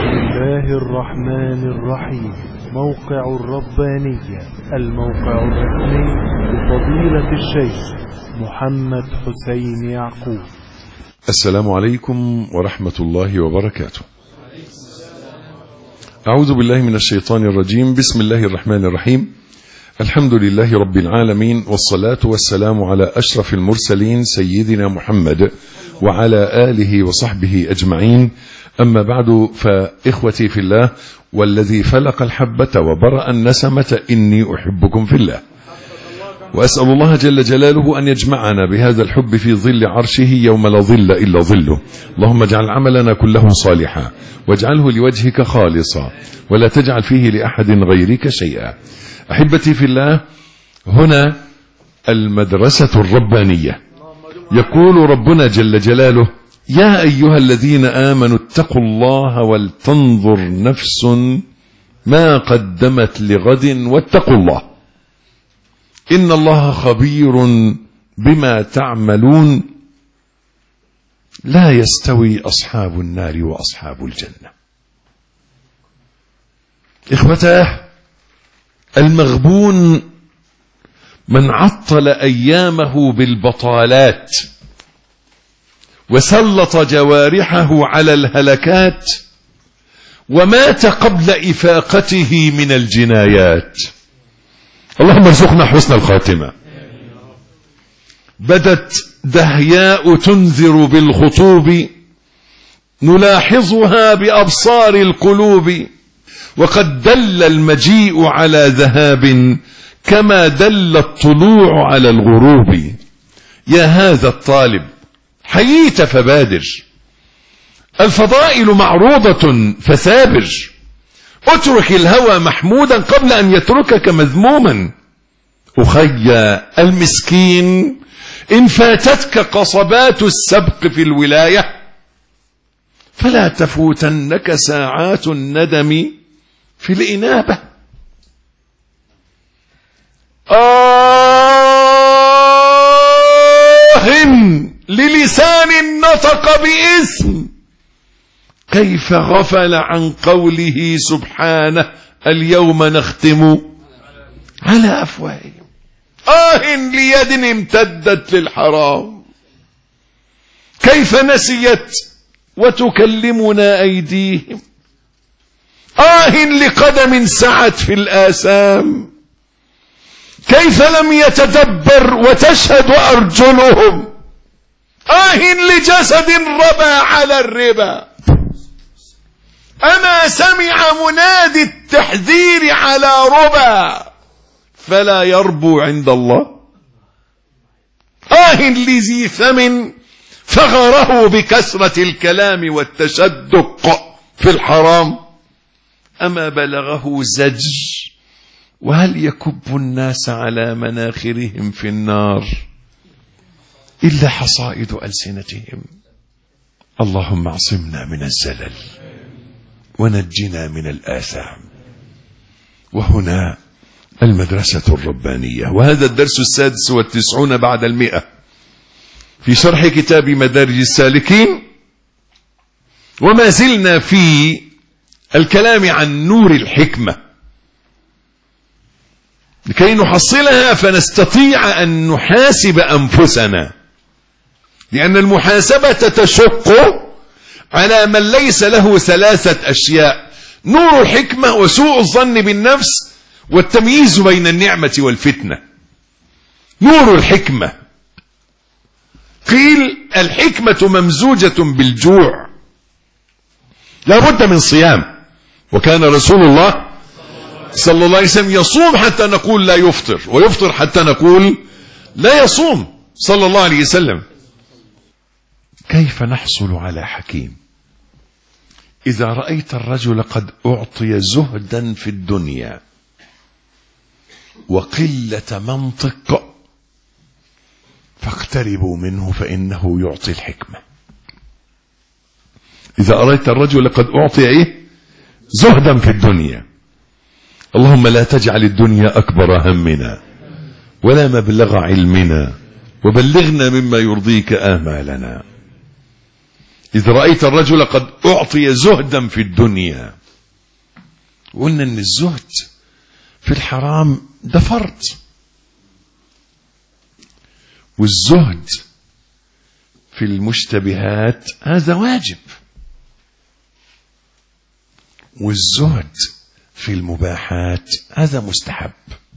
الله الرحمن الرحيم. موقع الربانية، الموقع الرسمي لفضيلة الشيخ محمد حسين يعقوب. السلام عليكم ورحمة الله وبركاته. أعوذ بالله من الشيطان الرجيم. بسم الله الرحمن الرحيم. الحمد لله رب العالمين، والصلاة والسلام على أشرف المرسلين سيدنا محمد وعلى آله وصحبه أجمعين. أما بعد، فإخوتي في الله والذي فلق الحبة وبرأ النسمة إني أحبكم في الله، وأسأل الله جل جلاله أن يجمعنا بهذا الحب في ظل عرشه يوم لا ظل إلا ظله. اللهم اجعل عملنا كله صالحا واجعله لوجهك خالصا ولا تجعل فيه لأحد غيرك شيئا. أحبتي في الله، هنا المدرسة الربانية. يقول ربنا جل جلاله: يا أيها الذين آمنوا اتقوا الله ولتنظر نفس ما قدمت لغد واتقوا الله إن الله خبير بما تعملون. لا يستوي أصحاب النار وأصحاب الجنة. إخوتاه، المغبون من عطل أيامه بالبطالات وسلط جوارحه على الهلكات ومات قبل إفاقته من الجنايات. اللهم ارزقنا حسن الخاتمة. بدت دهياء تنذر بالخطوب، نلاحظها بأبصار القلوب، وقد دل المجيء على ذهاب كما دل الطلوع على الغروب. يا هذا الطالب حييت فبادر، الفضائل معروضة فثابر، اترك الهوى محمودا قبل أن يتركك مذموما. أخي المسكين، إن فاتتك قصبات السبق في الولاية فلا تفوتنك ساعات الندم في الإنابة. للسان نطق باسم، كيف غفل عن قوله سبحانه: اليوم نختم على أفواههم. ليد امتدت للحرام، كيف نسيت وتكلمنا أيديهم. لقدم سعت في الآثام، كيف لم يتدبر وتشهد أرجلهم. لجسد ربى على الربا، أما سمع منادي التحذير على ربا فلا يربو عند الله. لذي ثمن فغره بكثرة الكلام والتشدق في الحرام، أما بلغه زج وهل يكب الناس على مناخرهم في النار إلا حصائد ألسنتهم. اللهم اعصمنا من الزلل ونجنا من الآثام. وهنا المدرسة الربانية، وهذا الدرس 96 بعد 100 في شرح كتاب مدارج السالكين، وما زلنا في الكلام عن نور الحكمة لكي نحصلها فنستطيع أن نحاسب أنفسنا، لأن المحاسبة تشق على من ليس له 3 أشياء: نور الحكمة، وسوء الظن بالنفس، والتمييز بين النعمة والفتنة. نور الحكمة، قيل الحكمة ممزوجة بالجوع، لا بد من صيام، وكان رسول الله صلى الله عليه وسلم يصوم حتى نقول لا يفطر، ويفطر حتى نقول لا يصوم صلى الله عليه وسلم. كيف نحصل على حكيم؟ إذا رأيت الرجل قد أعطي زهدا في الدنيا وقلة منطق فاقتربوا منه فإنه يعطي الحكمة. إذا رأيت الرجل قد أعطي زهدا في الدنيا، اللهم لا تجعل الدنيا أكبر همنا ولا مبلغ علمنا، وبلغنا مما يرضيك آمالنا. إذا رأيت الرجل قد أعطي زهدا في الدنيا. قلنا أن الزهد في الحرام ده فرض، والزهد في المشتبهات هذا واجب، والزهد في المباحات هذا مستحب،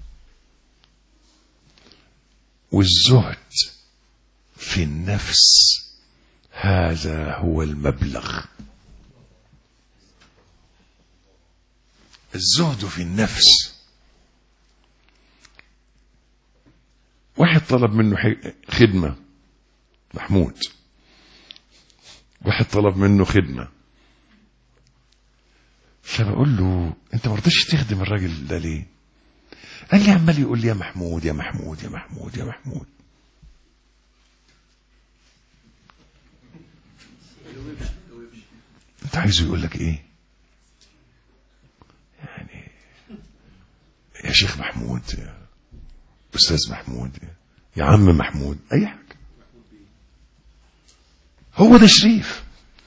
والزهد في النفس هذا هو المبلغ. الزهد في النفس. واحد طلب منه خدمة، محمود، واحد طلب منه خدمة، فبقول له انت ما رضيتش تخدم الراجل ده ليه؟ قال لي عمال يقول لي يا محمود يا محمود يا محمود يا محمود. انت عايزه يقول لك ايه؟ يعني يا شيخ محمود، يا استاذ محمود، يا عم محمود، اي حاجه. هو ده شريف.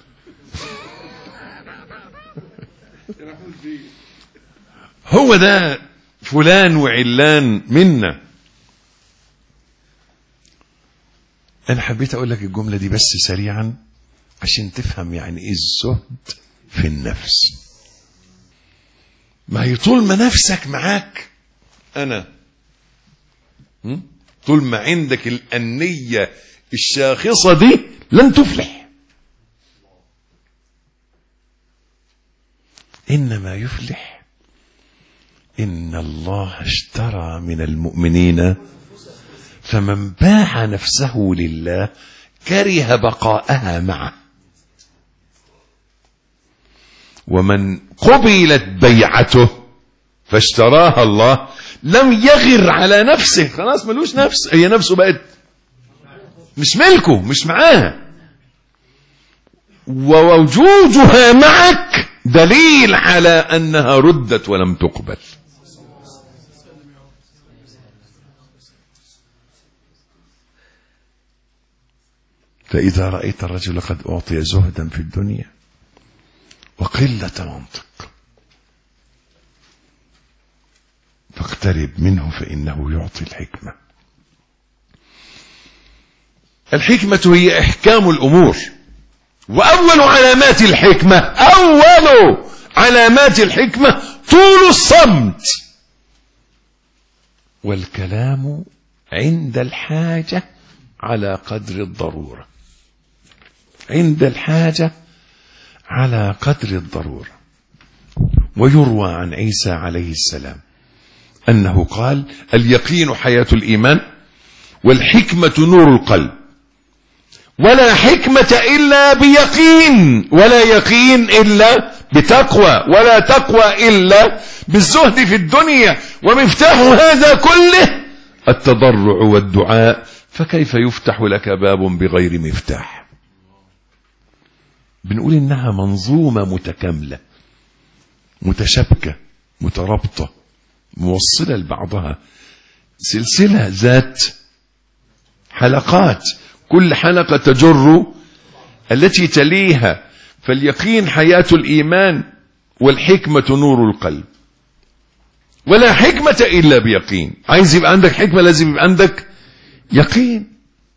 هو ده فلان وعلان منا. انا حبيت اقول لك الجمله دي بس سريعا عشان تفهم يعني ايه الزهد في النفس. ما هي طول ما نفسك معاك انا، طول ما عندك الأنية الشاخصة دي لن تفلح. إنما يفلح إن الله اشترى من المؤمنين فمن باع نفسه لله كره بقاءها معه، ومن قبلت بيعته فاشتراها الله لم يغر على نفسه، خلاص ملوش نفس، هي نفسه بقت مش ملكه، مش معاها. ووجودها معك دليل على أنها ردت ولم تقبل. فإذا رأيت الرجل قد أعطي زهدا في الدنيا وقلة منطق فاقترب منه فإنه يعطي الحكمة. الحكمة هي إحكام الأمور، وأول علامات الحكمة، أول علامات الحكمة طول الصمت، والكلام عند الحاجة على قدر الضرورة. عند الحاجة على قدر الضرورة. ويروى عن عيسى عليه السلام أنه قال: اليقين حياة الإيمان، والحكمة نور القلب، ولا حكمة إلا بيقين، ولا يقين إلا بتقوى، ولا تقوى إلا بالزهد في الدنيا. ومفتاح هذا كله التضرع والدعاء، فكيف يفتح لك باب بغير مفتاح؟ بنقول إنها منظومة متكاملة متشابكة مترابطة موصلة لبعضها، سلسلة ذات حلقات، كل حلقة تجر التي تليها. فاليقين حياة الإيمان، والحكمة نور القلب، ولا حكمة إلا بيقين. عايز يبقى عندك حكمة لازم يبقى عندك يقين.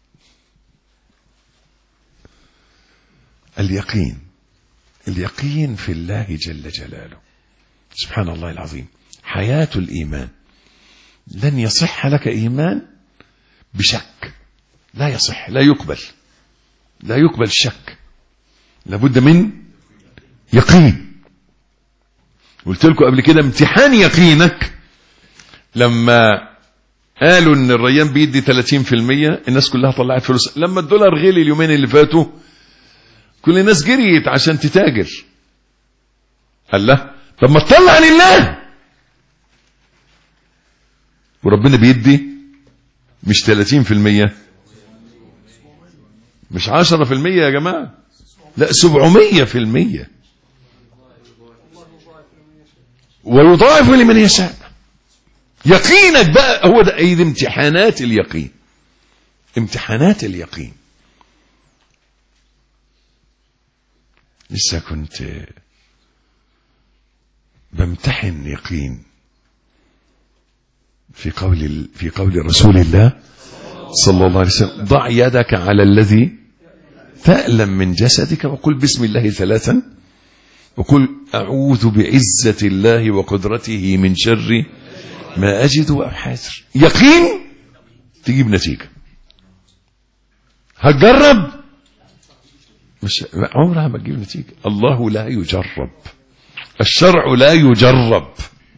اليقين في الله جل جلاله. سبحان الله العظيم. حياة الإيمان. لن يصح لك إيمان بشك، لا يصح، لا يقبل الشك، لابد من يقين. قلت لكم قبل كده امتحان يقينك لما قالوا ان الريان بيدي 30%، الناس كلها طلعت فلوس. لما الدولار غلي اليومين اللي فاتوا كل الناس جريت عشان تتاجر. قال له طب ما تطلع لله، وربنا بيدي مش 30%، مش 10% يا جماعة، لا 700%، ويضاعف لمن يشاء. يقينك بقى هو ده. ايدي امتحانات اليقين، امتحانات اليقين. لسه كنت بمتحن يقين في قول رسول الله صلى الله عليه وسلم: ضع يدك على الذي تألم من جسدك وقل بسم الله 3 وقل أعوذ بعزة الله وقدرته من شر ما أجد وأحاذر. يقين تجيب نتيجة. هتجرب مش عمرها ما تجيب نتيجة. الله لا يجرب، الشرع لا يجرب.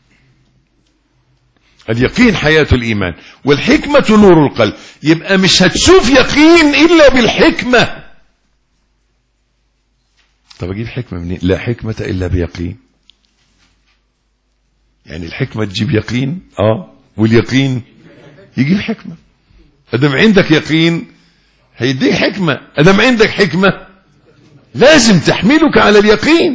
اليقين حياة الإيمان، والحكمة نور القلب. يبقى مش هتشوف يقين إلا بالحكمة. طب أجيب حكمة منين؟ لا حكمة إلا بيقين. يعني الحكمة تجيب يقين، واليقين يجيب حكمة. أدام عندك يقين هيديك حكمة، أدام عندك حكمة لازم تحملك على اليقين.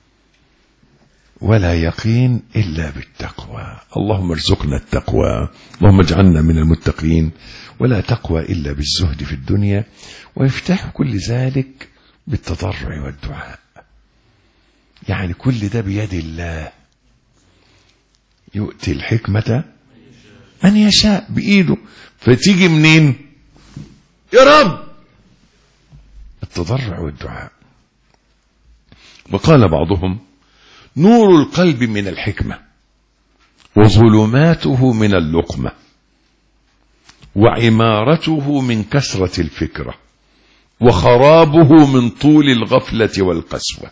ولا يقين إلا بالتقوى. اللهم ارزقنا التقوى، اللهم اجعلنا من المتقين. ولا تقوى إلا بالزهد في الدنيا، ويفتح كل ذلك بالتضرع والدعاء. يعني كل ده بيد الله، يؤتي الحكمة من يشاء، بإيده. فتيجي منين؟ يا رب، التضرع والدعاء. وقال بعضهم: نور القلب من الحكمة، وظلماته من اللقمة، وعمارته من كثرة الفكرة، وخرابه من طول الغفلة والقسوة.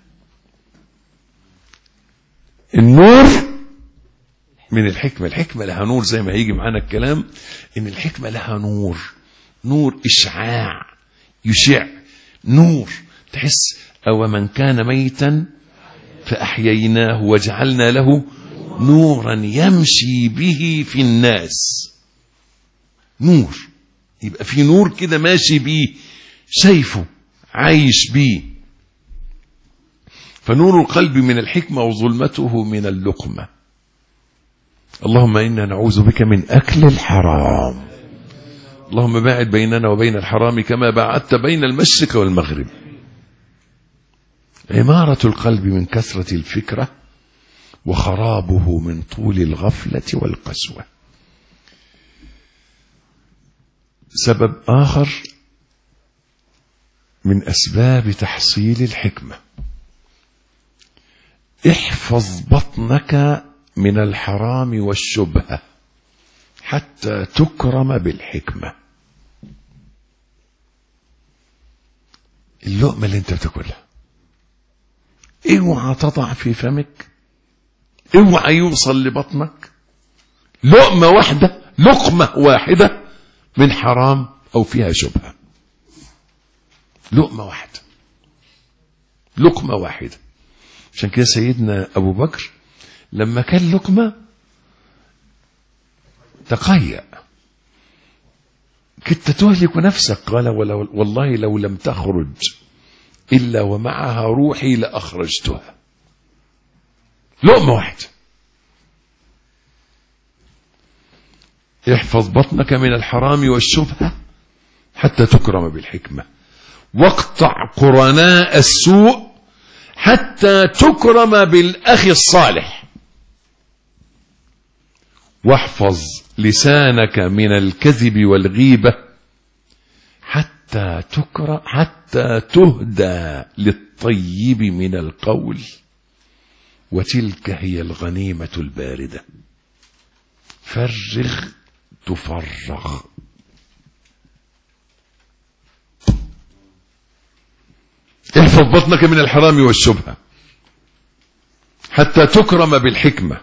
النور من الحكمة. الحكمة لها نور، زي ما هيجي معانا الكلام إن الحكمة لها نور، نور إشعاع، يشع نور. تحس أو من كان ميتا فأحييناه وجعلنا له نورا يمشي به في الناس. نور، يبقى في نور كده ماشي بيه، شايفه، عايش بيه. فنور القلب من الحكمة، وظلمته من اللقمة. اللهم إنا نعوذ بك من أكل الحرام. اللهم باعد بيننا وبين الحرام كما باعدت بين المشرق والمغرب. عمارة القلب من كثرة الفكرة، وخرابه من طول الغفلة والقسوة. سبب آخر من أسباب تحصيل الحكمة: احفظ بطنك من الحرام والشبهة حتى تكرم بالحكمة. اللقمة اللي انت بتاكلها اوعى تضع في فمك، اوعى يوصل لبطنك لقمة واحدة من حرام او فيها شبهة. لقمة واحدة. عشان كده سيدنا ابو بكر لما كان لقمة تقيأ، كنت تهلك نفسك. قال: والله لو لم تخرج إلا ومعها روحي لأخرجتها. لقمة واحدة. احفظ بطنك من الحرام والشبهة حتى تكرم بالحكمة، واقطع قرناء السوء حتى تكرم بالأخ الصالح، واحفظ لسانك من الكذب والغيبة حتى تهدى للطيب من القول، وتلك هي الغنيمة الباردة. فرغ تفرغ. احفظ بطنك من الحرام والشبهة حتى تكرم بالحكمة،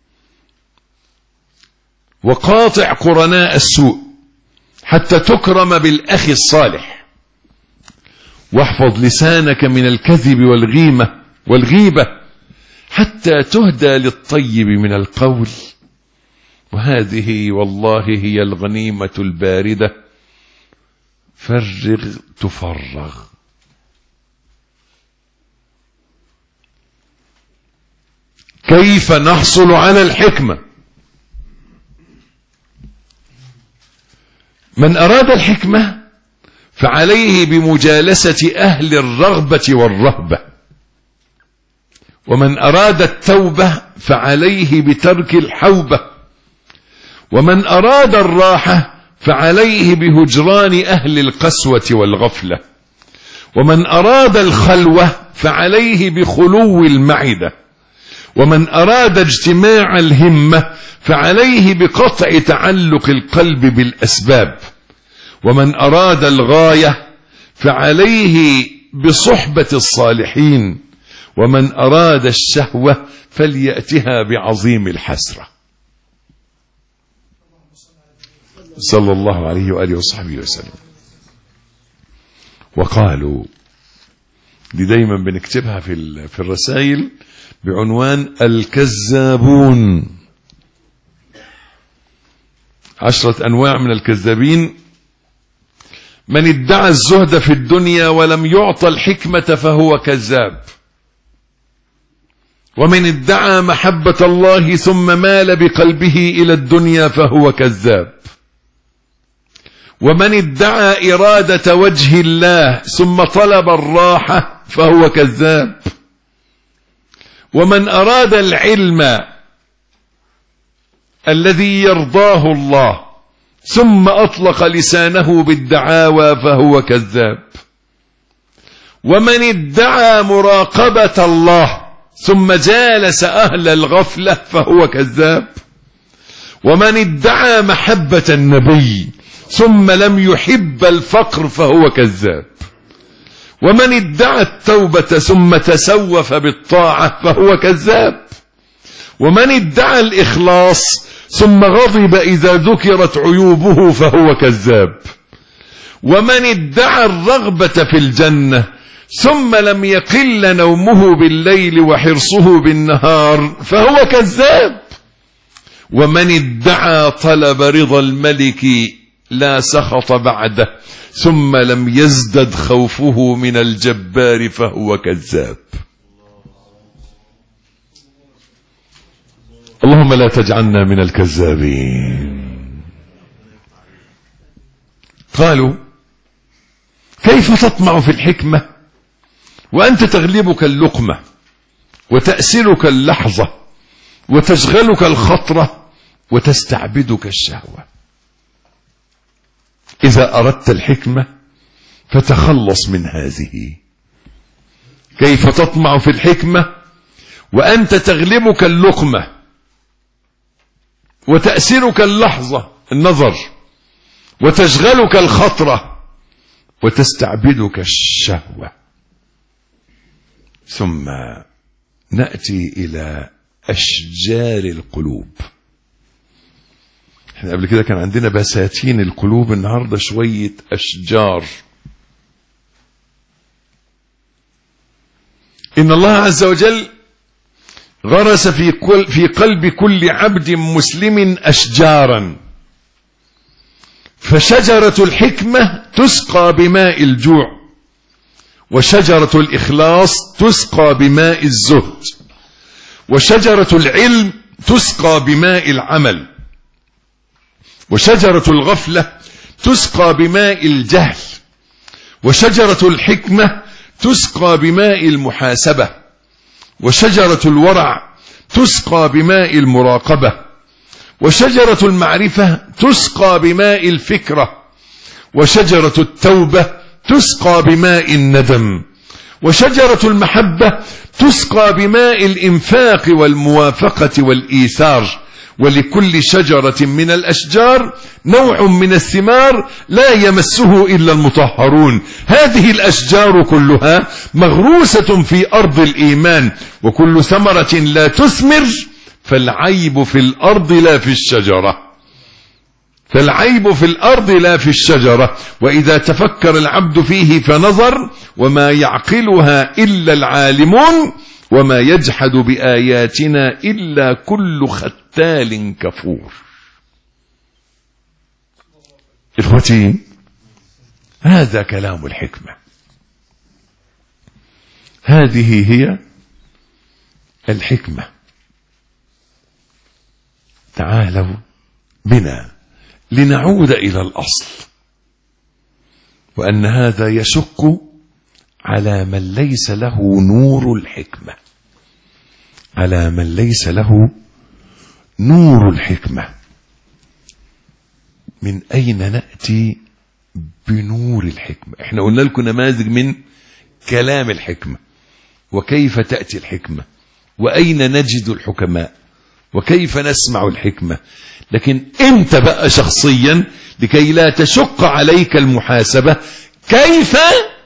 وقاطع قرناء السوء حتى تكرم بالأخ الصالح، واحفظ لسانك من الكذب والغيبة حتى تهدى للطيب من القول، وهذه والله هي الغنيمة الباردة. فرغ تفرغ. كيف نحصل على الحكمة؟ من أراد الحكمة فعليه بمجالسة أهل الرغبة والرهبة، ومن أراد التوبة فعليه بترك الحوبة، ومن أراد الراحة فعليه بهجران أهل القسوة والغفلة، ومن أراد الخلوة فعليه بخلو المعدة، ومن أراد اجتماع الهمة فعليه بقطع تعلق القلب بالأسباب، ومن أراد الغاية فعليه بصحبة الصالحين، ومن أراد الشهوة فليأتها بعظيم الحسرة. صلى الله عليه وآله وصحبه وسلم. وقالوا، دي دايما بنكتبها في الرسائل بعنوان الكذابون، 10 أنواع من الكذابين. من ادعى الزهد في الدنيا ولم يعطى الحكمة فهو كذاب، ومن ادعى محبة الله ثم مال بقلبه إلى الدنيا فهو كذاب، ومن ادعى إرادة وجه الله ثم طلب الراحة فهو كذاب، ومن أراد العلم الذي يرضاه الله ثم أطلق لسانه بالدعاوى فهو كذاب، ومن ادعى مراقبة الله ثم جالس أهل الغفلة فهو كذاب، ومن ادعى محبة النبي ثم لم يحب الفقر فهو كذاب، ومن ادعى التوبة ثم تسوف بالطاعة فهو كذاب، ومن ادعى الإخلاص ثم غضب إذا ذكرت عيوبه فهو كذاب، ومن ادعى الرغبة في الجنة ثم لم يقل نومه بالليل وحرصه بالنهار فهو كذاب، ومن ادعى طلب رضا الملك لا سخط بعده ثم لم يزدد خوفه من الجبار فهو كذاب. اللهم لا تجعلنا من الكذابين. قالوا: كيف تطمع في الحكمة وأنت تغلبك اللقمة وتأسرك اللحظة وتشغلك الخطرة وتستعبدك الشهوة؟ إذا أردت الحكمة فتخلص من هذه. كيف تطمع في الحكمة وأنت تغلبك اللقمة وتأسرك اللحظة النظر وتشغلك الخطرة وتستعبدك الشهوة؟ ثم نأتي إلى أشجار القلوب. احنا قبل كده كان عندنا بساتين القلوب، النهاردة شوية أشجار. إن الله عز وجل غرس في قلب كل عبد مسلم أشجارا، فشجرة الحكمة تسقى بماء الجوع، وشجرة الإخلاص تسقى بماء الزهد، وشجرة العلم تسقى بماء العمل، وشجرة الغفلة تسقى بماء الجهل، وشجرة الحكمة تسقى بماء المحاسبة، وشجرة الورع تسقى بماء المراقبة، وشجرة المعرفة تسقى بماء الفكرة، وشجرة التوبة تسقى بماء الندم، وشجرة المحبة تسقى بماء الإنفاق والموافقة والإيثار. ولكل شجرة من الأشجار نوع من الثمار لا يمسه إلا المطهرون. هذه الأشجار كلها مغروسة في أرض الإيمان، وكل ثمرة لا تثمر فالعيب في الأرض لا في الشجرة، فالعيب في الأرض لا في الشجرة. وإذا تفكر العبد فيه فنظر وما يعقلها إلا العالمون، وما يجحد بآياتنا إلا كل ختال كفور. إخوتي، هذا كلام الحكمة، هذه هي الحكمة. تعالوا بنا لنعود إلى الأصل، وأن هذا يشق على من ليس له نور الحكمة، على من ليس له نور الحكمة. من أين نأتي بنور الحكمة؟ احنا قلنا لكم نماذج من كلام الحكمة، وكيف تأتي الحكمة، وأين نجد الحكماء، وكيف نسمع الحكمة. لكن انت بقى شخصيا لكي لا تشق عليك المحاسبة، كيف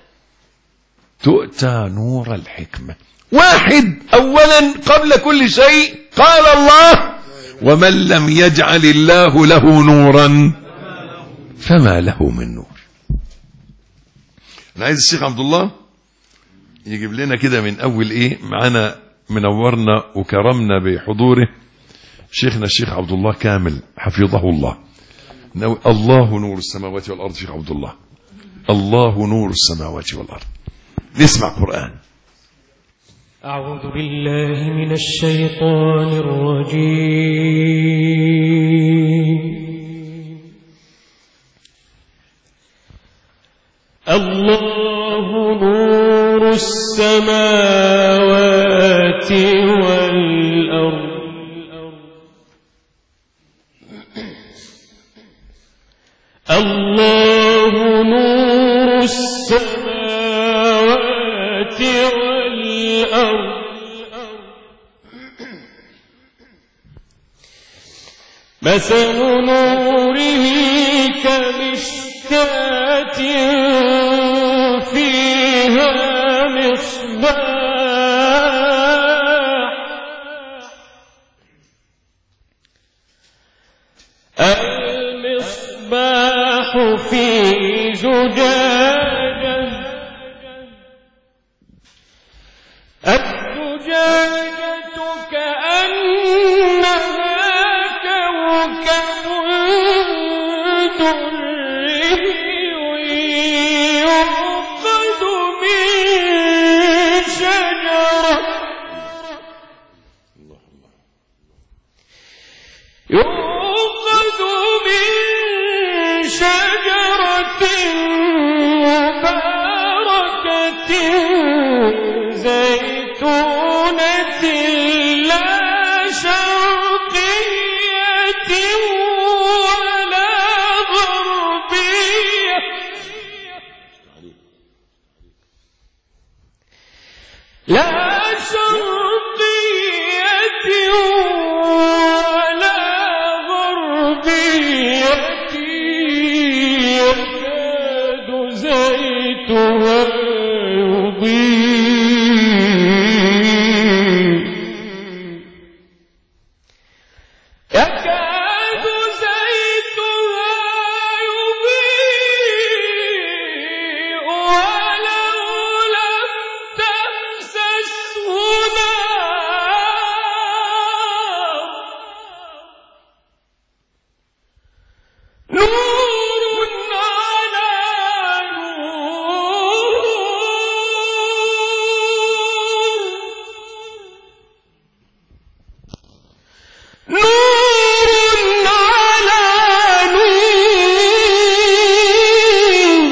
تؤتى نور الحكمة؟ واحد، أولا قبل كل شيء قال الله: ومن لم يجعل الله له نورا فما له من نور. أنا عايز الشيخ عبد الله يجيب لنا كده من أول معنا، منورنا وكرمنا بحضوره شيخنا الشيخ عبد الله كامل حفظه الله. الله نور السماوات والأرض. شيخ عبد الله، الله نور السماوات والأرض. نسمع قرآن. أعوذ بالله من الشيطان الرجيم. الله نور السماوات والأرض. الله نور السماوات والأرض. مثل نوره كمشكاة فيها مصباح، المصباح في زجاجة، الزجاجة كأنها كوكب دري يوقد من شجرة مباركة زيتونة لا شرقية ولا غربية، لا شرقية ولا غربية، يكاد زيتها يضيء، يكاد زيتها يضيء ولو لم تمسسه نار، نور على نور، نور على نور،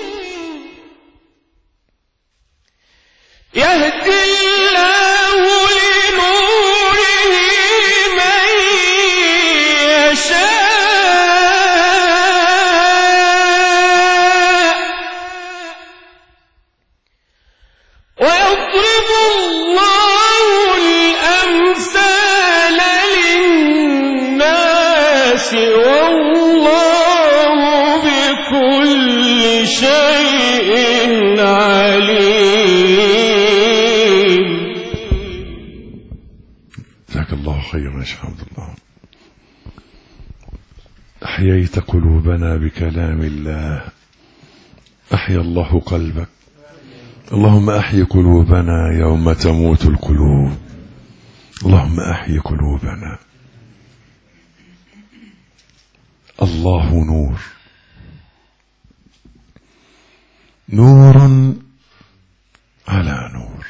يهدي الله لنوره من يشاء، ويضرب الله الأمثال للناس والله بكل شيء عليم. جزاك الله خيرا يا شيخ عبد الله. أحييت قلوبنا بكلام الله، أحيا الله قلبك. اللهم أحي قلوبنا يوم تموت القلوب، اللهم أحي قلوبنا. الله نور، نور على نور،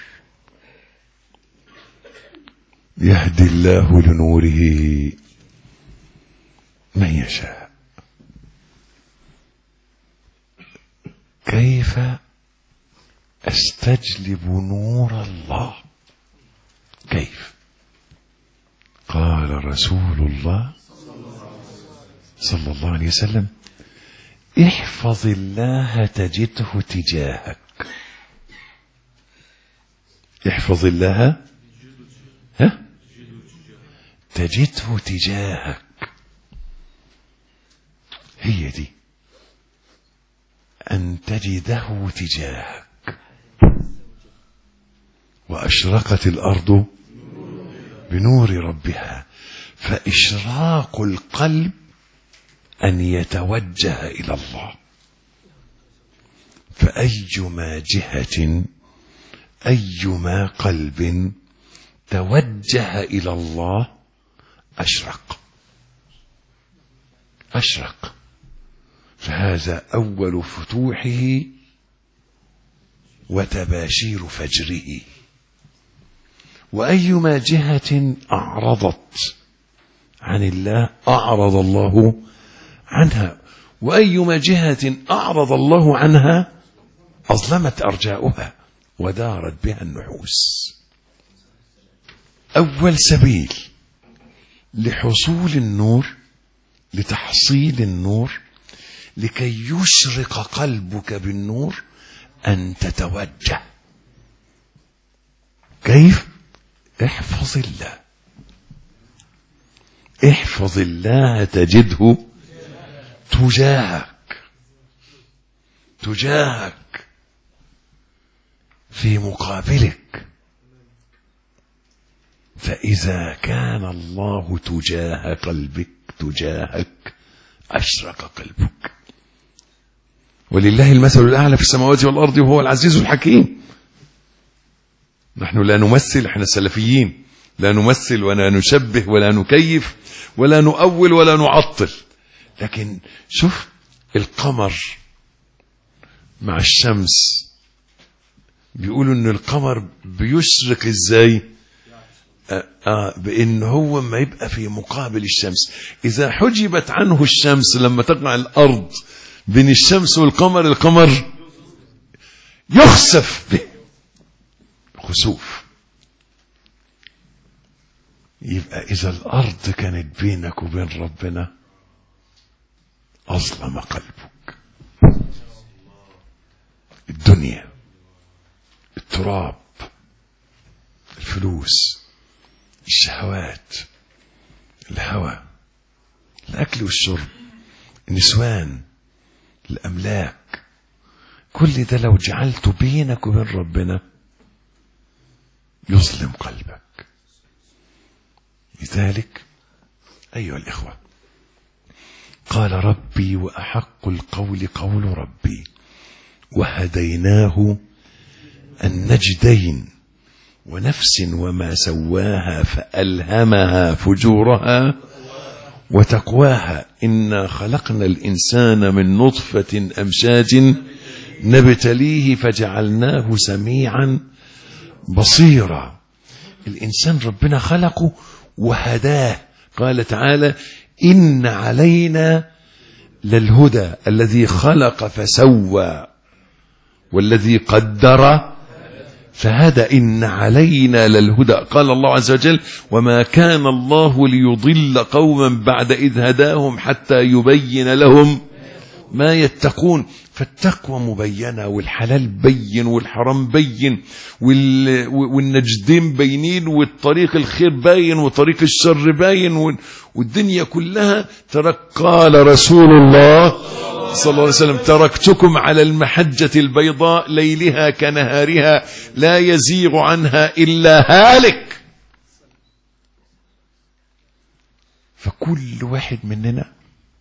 يهدي الله لنوره من يشاء. كيف استجلب نور الله؟ كيف؟ قال رسول الله صلى الله عليه وسلم: احفظ الله تجده تجاهك. احفظ الله تجده تجاهك. هي دي، أن تجده تجاهك. وأشرقت الأرض بنور ربها. فإشراق القلب أن يتوجه إلى الله. فأيما جهة أيما قلب توجه إلى الله أشرق. فهذا أول فتوحه وتباشير فجره. وأيما جهة أعرضت عن الله أعرض الله عنها، وأيما جهة أعرض الله عنها أظلمت أرجاؤها ودارت بها النحوس. أول سبيل لحصول النور، لتحصيل النور، لكي يشرق قلبك بالنور، أن تتوجه. كيف؟ احفظ الله. احفظ الله تجده تجاهك في مقابلك. فإذا كان الله تجاهك أشرق قلبك. ولله المثل الأعلى في السماوات والأرض وهو العزيز الحكيم. نحن لا نمثل، احنا سلفيين، لا نمثل ولا نشبه ولا نكيف ولا نؤول ولا نعطل. لكن شوف القمر مع الشمس، بيقولوا ان القمر بيشرق ازاي؟ بان هو ما يبقى في مقابل الشمس. اذا حجبت عنه الشمس لما تقع الارض بين الشمس والقمر، القمر يخسف به خسوف. يبقى اذا الارض كانت بينك وبين ربنا اظلم قلبك. الدنيا، التراب، الفلوس، الشهوات، الهوى، الأكل والشرب، النسوان، الأملاك، كل ده لو جعلته بينك وبين ربنا يظلم قلبك. لذلك أيها الإخوة، قال ربي وأحق القول قول ربي وهديناه النجدين ونفس وما سواها فألهمها فجورها وتقواها إنا خلقنا الإنسان من نطفة أمشاج نبتليه فجعلناه سميعا بصيرا. الإنسان ربنا خلقه وهداه. قال تعالى إن علينا للهدى الذي خلق فسوى والذي قدر فهدى. إن علينا للهدى. قال الله عز وجل وما كان الله ليضل قوما بعد إذ هداهم حتى يبين لهم ما يتقون. فالتقوى مبينة والحلال بين والحرام بين والنجدين بينين والطريق الخير باين وطريق الشر باين والدنيا كلها قال رسول الله صلى الله عليه وسلم تركتكم على المحجة البيضاء ليلها كنهارها لا يزيغ عنها إلا هالك. فكل واحد مننا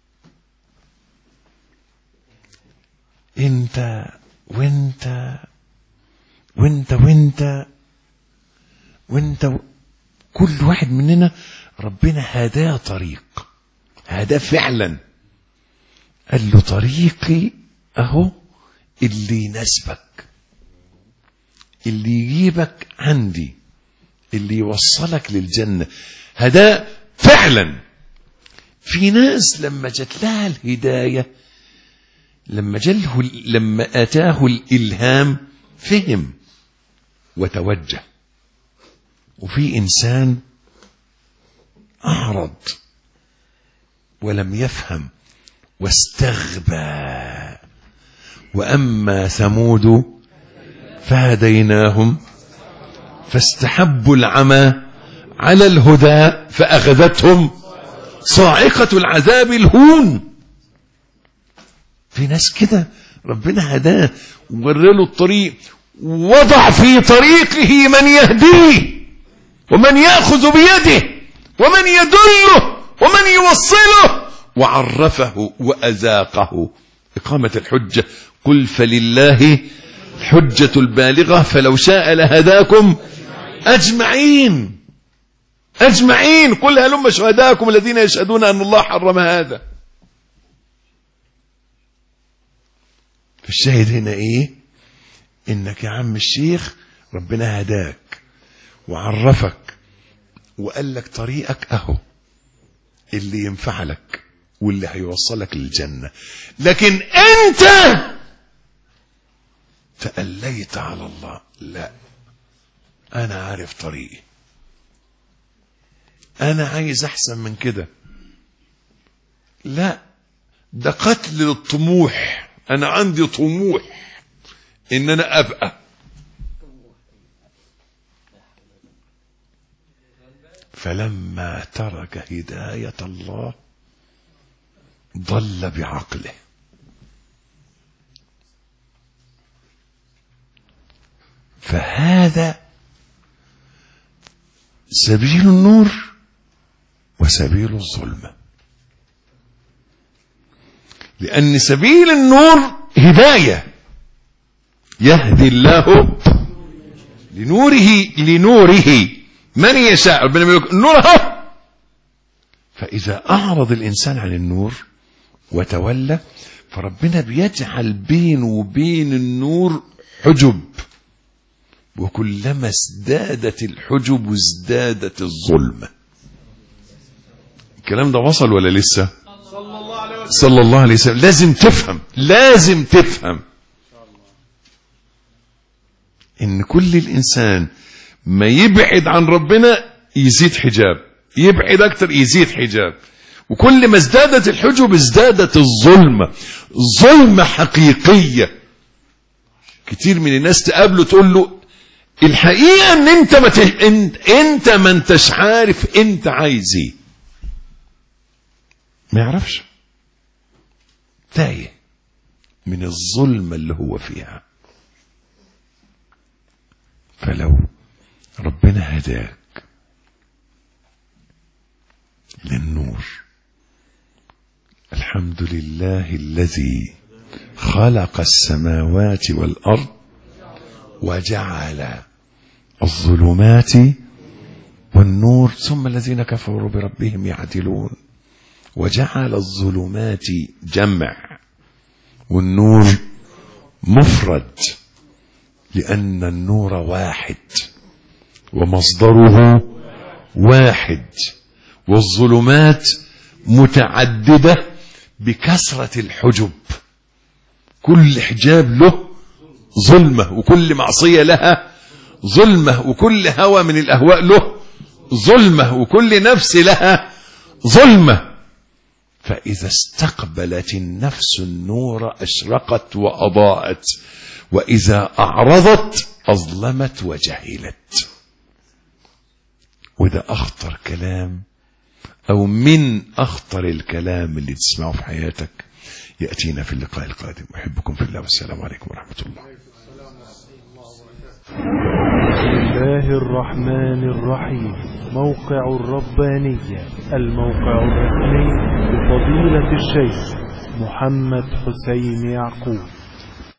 انت وانت وانت وانت وانت كل واحد مننا ربنا هداه طريق، هداه فعلا. قال له طريقي اهو اللي يناسبك، اللي يجيبك عندي، اللي يوصلك للجنة. هداه فعلا. في ناس لما جت لها الهداية لما أتاه الإلهام فهم وتوجه. وفي إنسان أعرض ولم يفهم واستغبى. وأما ثمود فهديناهم فاستحبوا العمى على الهدى فأخذتهم صاعقة العذاب الهون. في ناس كده ربنا هداه وورله الطريق، وضع في طريقه من يهديه ومن يأخذ بيده ومن يدله ومن يوصله، وعرفه وأذاقه إقامة الحجة. قل فلله الحجة البالغة فلو شاء لهداكم أجمعين. قل هلم شهداءكم الذين يشهدون أن الله حرم هذا. فالشاهد هنا إيه؟ إنك يا عم الشيخ ربنا هداك وعرفك وقال لك طريقك أهو اللي ينفع لك واللي هيوصلك للجنة، لكن أنت تأليت على الله. لا، أنا عارف طريقي، أنا عايز أحسن من كده. لا، ده قتل للطموح. أنا عندي طموح إن أنا أبقى. فلما ترك هداية الله ضل بعقله. فهذا سبيل النور وسبيل الظلمة. لأن سبيل النور هداية، يهدي الله لنوره من يشاء. ربنا يقول نوره. فإذا أعرض الإنسان عن النور وتولى فربنا بيجعل بينه وبين النور حجب، وكلما ازدادت الحجب ازدادت الظلمة. الكلام ده وصل ولا لسه؟ صلى الله عليه وسلم. لازم تفهم ان كل الانسان ما يبعد عن ربنا يزيد حجاب، يبعد اكتر يزيد حجاب، وكل ما ازدادت الحجب ازدادت الظلمة. ظلمة حقيقية. كتير من الناس تقابله تقول له الحقيقة ان انت ما انتش عارف انت عايز ايه. ما يعرفش، تايه من الظلمة اللي هو فيها. فلو ربنا هداك للنور، الحمد لله الذي خلق السماوات والأرض وجعل الظلمات والنور ثم الذين كفروا بربهم يعدلون. وجعل الظلمات جمع والنور مفرد، لأن النور واحد ومصدره واحد، والظلمات متعددة بكثرة الحجب. كل حجاب له ظلمة، وكل معصية لها ظلمة، وكل هوى من الأهواء له ظلمة، وكل نفس لها ظلمة. فإذا استقبلت النفس النور أشرقت وأضاءت، وإذا أعرضت أظلمت وجهلت. وده أخطر كلام، أو من أخطر الكلام اللي تسمعه في حياتك. يأتينا في اللقاء القادم. أحبكم في الله، والسلام عليكم ورحمة الله. بسم الله الرحمن الرحيم. موقع الربانية، الموقع الرسمي لفضيلة الشيخ محمد حسين يعقوب.